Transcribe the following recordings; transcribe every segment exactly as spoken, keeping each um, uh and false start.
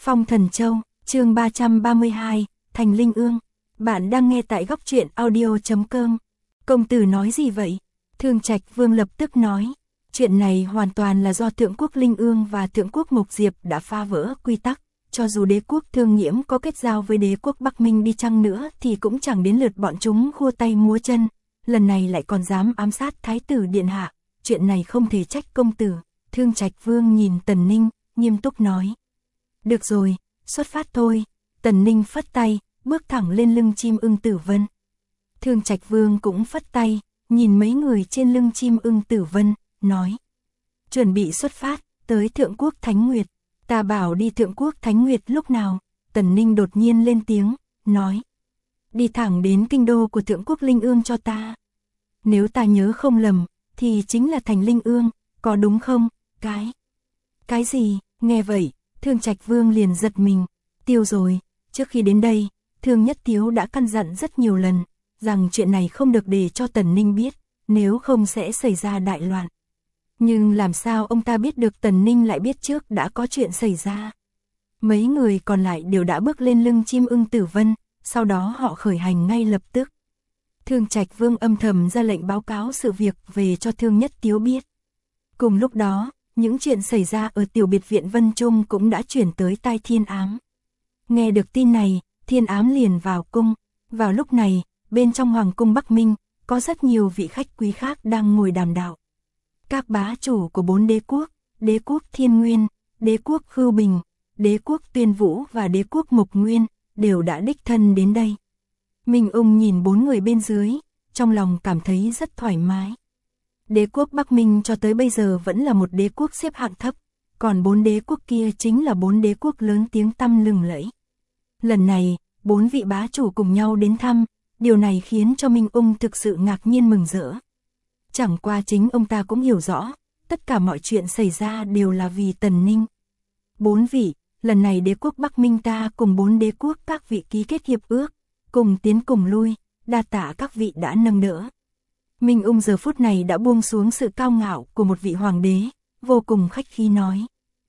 Phong Thần Châu, chương ba trăm ba mươi hai, Thành Linh Ương. Bạn đang nghe tại góc truyện audio chấm com. Công tử nói gì vậy? Thương Trạch Vương lập tức nói. Chuyện này hoàn toàn là do Thượng Quốc Linh Ương và Thượng Quốc Mộc Diệp đã phá vỡ quy tắc. Cho dù đế quốc Thương Nhiễm có kết giao với đế quốc Bắc Minh đi chăng nữa thì cũng chẳng đến lượt bọn chúng khua tay múa chân. Lần này lại còn dám ám sát Thái tử Điện Hạ. Chuyện này không thể trách công tử. Thương Trạch Vương nhìn Tần Ninh, nghiêm túc nói. Được rồi, xuất phát thôi. Tần Ninh phất tay, bước thẳng lên lưng chim ưng Tử Vân. Thương Trạch Vương cũng phất tay, nhìn mấy người trên lưng chim ưng Tử Vân, nói. Chuẩn bị xuất phát, tới Thượng Quốc Thánh Nguyệt. Ta bảo đi Thượng Quốc Thánh Nguyệt lúc nào? Tần Ninh đột nhiên lên tiếng, nói. Đi thẳng đến kinh đô của Thượng Quốc Linh Ương cho ta. Nếu ta nhớ không lầm, thì chính là thành Linh Ương, có đúng không? Cái... Cái gì? Nghe vậy, Thương Trạch Vương liền giật mình. Tiêu rồi, trước khi đến đây, Thương Nhất Tiếu đã căn dặn rất nhiều lần, rằng chuyện này không được để cho Tần Ninh biết, nếu không sẽ xảy ra đại loạn. Nhưng làm sao ông ta biết được Tần Ninh lại biết trước đã có chuyện xảy ra? Mấy người còn lại đều đã bước lên lưng chim ưng Tử Vân, sau đó họ khởi hành ngay lập tức. Thương Trạch Vương âm thầm ra lệnh báo cáo sự việc về cho Thương Nhất Tiếu biết. Cùng lúc đó, những chuyện xảy ra ở tiểu biệt viện Vân Trung cũng đã chuyển tới tai Thiên Ám. Nghe được tin này, Thiên Ám liền vào cung. Vào lúc này, bên trong Hoàng cung Bắc Minh, có rất nhiều vị khách quý khác đang ngồi đàm đạo. Các bá chủ của bốn đế quốc, đế quốc Thiên Nguyên, đế quốc Khưu Bình, đế quốc Tuyên Vũ và đế quốc Mộc Nguyên, đều đã đích thân đến đây. Minh Ung nhìn bốn người bên dưới, trong lòng cảm thấy rất thoải mái. Đế quốc Bắc Minh cho tới bây giờ vẫn là một đế quốc xếp hạng thấp, còn bốn đế quốc kia chính là bốn đế quốc lớn tiếng tăm lừng lẫy. Lần này, bốn vị bá chủ cùng nhau đến thăm, điều này khiến cho Minh Ung thực sự ngạc nhiên mừng rỡ. Chẳng qua chính ông ta cũng hiểu rõ, tất cả mọi chuyện xảy ra đều là vì Tần Ninh. Bốn vị, lần này đế quốc Bắc Minh ta cùng bốn đế quốc các vị ký kết hiệp ước, cùng tiến cùng lui, đa tạ các vị đã nâng đỡ. Minh Ung giờ phút này đã buông xuống sự cao ngạo của một vị hoàng đế, vô cùng khách khí nói.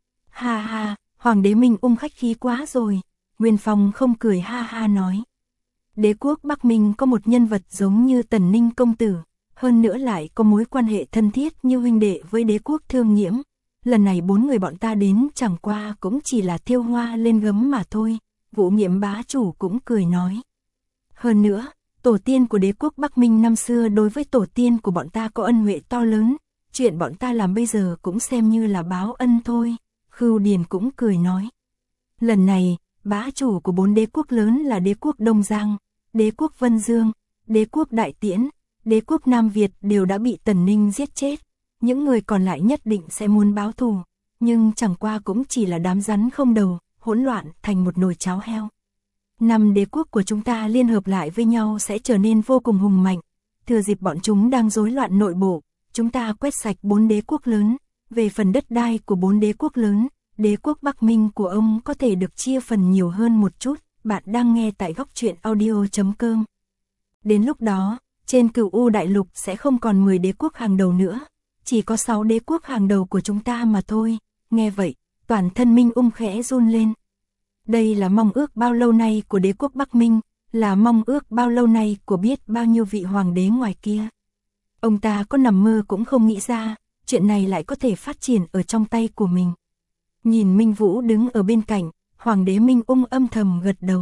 Ha ha, hoàng đế Minh Ung khách khí quá rồi. Nguyên Phong không cười ha ha nói. Đế quốc Bắc Minh có một nhân vật giống như Tần Ninh công tử, hơn nữa lại có mối quan hệ thân thiết như huynh đệ với đế quốc Thương Nhiễm. Lần này bốn người bọn ta đến chẳng qua cũng chỉ là thiêu hoa lên gấm mà thôi. Vũ Nghiễm bá chủ cũng cười nói. Hơn nữa, tổ tiên của đế quốc Bắc Minh năm xưa đối với tổ tiên của bọn ta có ân huệ to lớn, chuyện bọn ta làm bây giờ cũng xem như là báo ân thôi. Khưu Điền cũng cười nói. Lần này, bá chủ của bốn đế quốc lớn là đế quốc Đông Giang, đế quốc Vân Dương, đế quốc Đại Tiễn, đế quốc Nam Việt đều đã bị Tần Ninh giết chết. Những người còn lại nhất định sẽ muốn báo thù, nhưng chẳng qua cũng chỉ là đám rắn không đầu, hỗn loạn thành một nồi cháo heo. Năm đế quốc của chúng ta liên hợp lại với nhau sẽ trở nên vô cùng hùng mạnh. Thừa dịp bọn chúng đang rối loạn nội bộ, chúng ta quét sạch bốn đế quốc lớn. Về phần đất đai của bốn đế quốc lớn, đế quốc Bắc Minh của ông có thể được chia phần nhiều hơn một chút. Bạn đang nghe tại góc truyện audio chấm com. Đến lúc đó, trên Cửu U Đại Lục sẽ không còn mười đế quốc hàng đầu nữa, chỉ có sáu đế quốc hàng đầu của chúng ta mà thôi. Nghe vậy, toàn thân Minh Ung khẽ run lên. Đây là mong ước bao lâu nay của đế quốc Bắc Minh, là mong ước bao lâu nay của biết bao nhiêu vị hoàng đế ngoài kia. Ông ta có nằm mơ cũng không nghĩ ra, chuyện này lại có thể phát triển ở trong tay của mình. Nhìn Minh Vũ đứng ở bên cạnh, hoàng đế Minh Ung âm thầm gật đầu.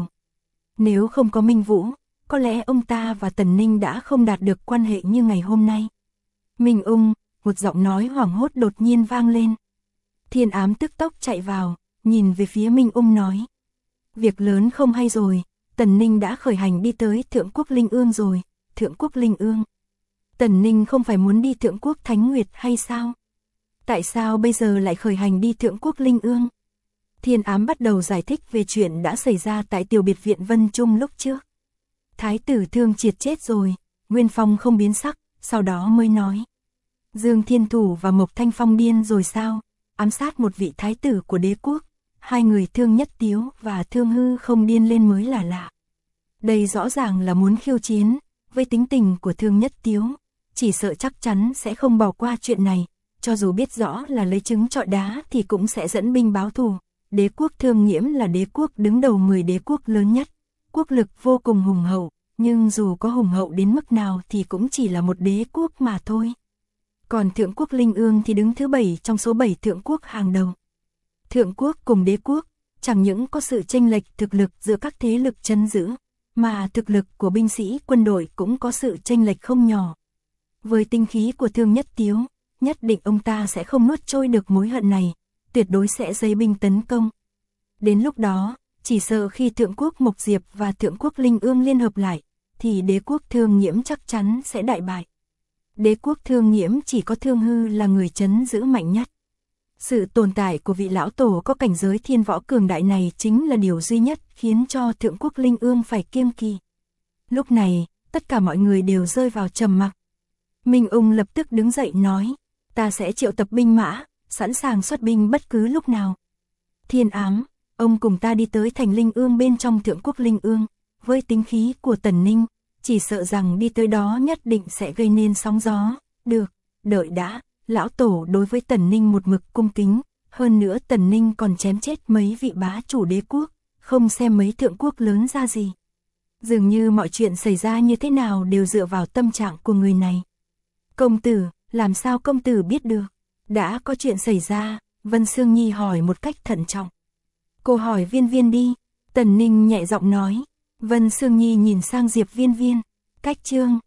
Nếu không có Minh Vũ, có lẽ ông ta và Tần Ninh đã không đạt được quan hệ như ngày hôm nay. Minh Ung, một giọng nói hoảng hốt đột nhiên vang lên. Thiên Ám tức tốc chạy vào, nhìn về phía Minh Ung nói. Việc lớn không hay rồi, Tần Ninh đã khởi hành đi tới Thượng Quốc Linh Ương rồi. Thượng Quốc Linh Ương? Tần Ninh không phải muốn đi Thượng Quốc Thánh Nguyệt hay sao? Tại sao bây giờ lại khởi hành đi Thượng Quốc Linh Ương? Thiên Ám bắt đầu giải thích về chuyện đã xảy ra tại tiểu biệt viện Vân Trung lúc trước. Thái tử Thương Triệt chết rồi, Nguyên Phong không biến sắc, sau đó mới nói. Dương Thiên Thủ và Mộc Thanh Phong điên rồi sao? Ám sát một vị thái tử của đế quốc. Hai người Thương Nhất Tiếu và Thương Hư không điên lên mới là lạ. Đây rõ ràng là muốn khiêu chiến, với tính tình của Thương Nhất Tiếu, chỉ sợ chắc chắn sẽ không bỏ qua chuyện này, cho dù biết rõ là lấy trứng trọi đá thì cũng sẽ dẫn binh báo thù. đế quốc Thương Nghiễm là đế quốc đứng đầu mười đế quốc lớn nhất, quốc lực vô cùng hùng hậu, nhưng dù có hùng hậu đến mức nào thì cũng chỉ là một đế quốc mà thôi. Còn Thượng quốc Linh Ương thì đứng thứ bảy trong số bảy thượng quốc hàng đầu. Thượng quốc cùng đế quốc, chẳng những có sự chênh lệch thực lực giữa các thế lực trấn giữ, mà thực lực của binh sĩ quân đội cũng có sự chênh lệch không nhỏ. Với tinh khí của Thương Nhất Tiếu, nhất định ông ta sẽ không nuốt trôi được mối hận này, tuyệt đối sẽ dấy binh tấn công. Đến lúc đó, chỉ sợ khi Thượng quốc Mộc Diệp và Thượng quốc Linh Ương liên hợp lại, thì đế quốc Thương Nghiễm chắc chắn sẽ đại bại. Đế quốc Thương Nghiễm chỉ có Thương Hư là người trấn giữ mạnh nhất. Sự tồn tại của vị lão tổ có cảnh giới thiên võ cường đại này chính là điều duy nhất khiến cho Thượng quốc Linh Ương phải kiêng kỵ. Lúc này, tất cả mọi người đều rơi vào trầm mặc. Minh Ung lập tức đứng dậy nói, ta sẽ triệu tập binh mã, sẵn sàng xuất binh bất cứ lúc nào. Thiên Ám, ông cùng ta đi tới thành Linh Ương bên trong Thượng quốc Linh Ương, với tính khí của Tần Ninh, chỉ sợ rằng đi tới đó nhất định sẽ gây nên sóng gió. Được, đợi đã, lão tổ đối với Tần Ninh một mực cung kính, hơn nữa Tần Ninh còn chém chết mấy vị bá chủ đế quốc, không xem mấy thượng quốc lớn ra gì. Dường như mọi chuyện xảy ra như thế nào đều dựa vào tâm trạng của người này. Công tử, làm sao công tử biết được? Đã có chuyện xảy ra, Vân Sương Nhi hỏi một cách thận trọng. Cô hỏi Viên Viên đi, Tần Ninh nhẹ giọng nói. Vân Sương Nhi nhìn sang Diệp Viên Viên, cách chương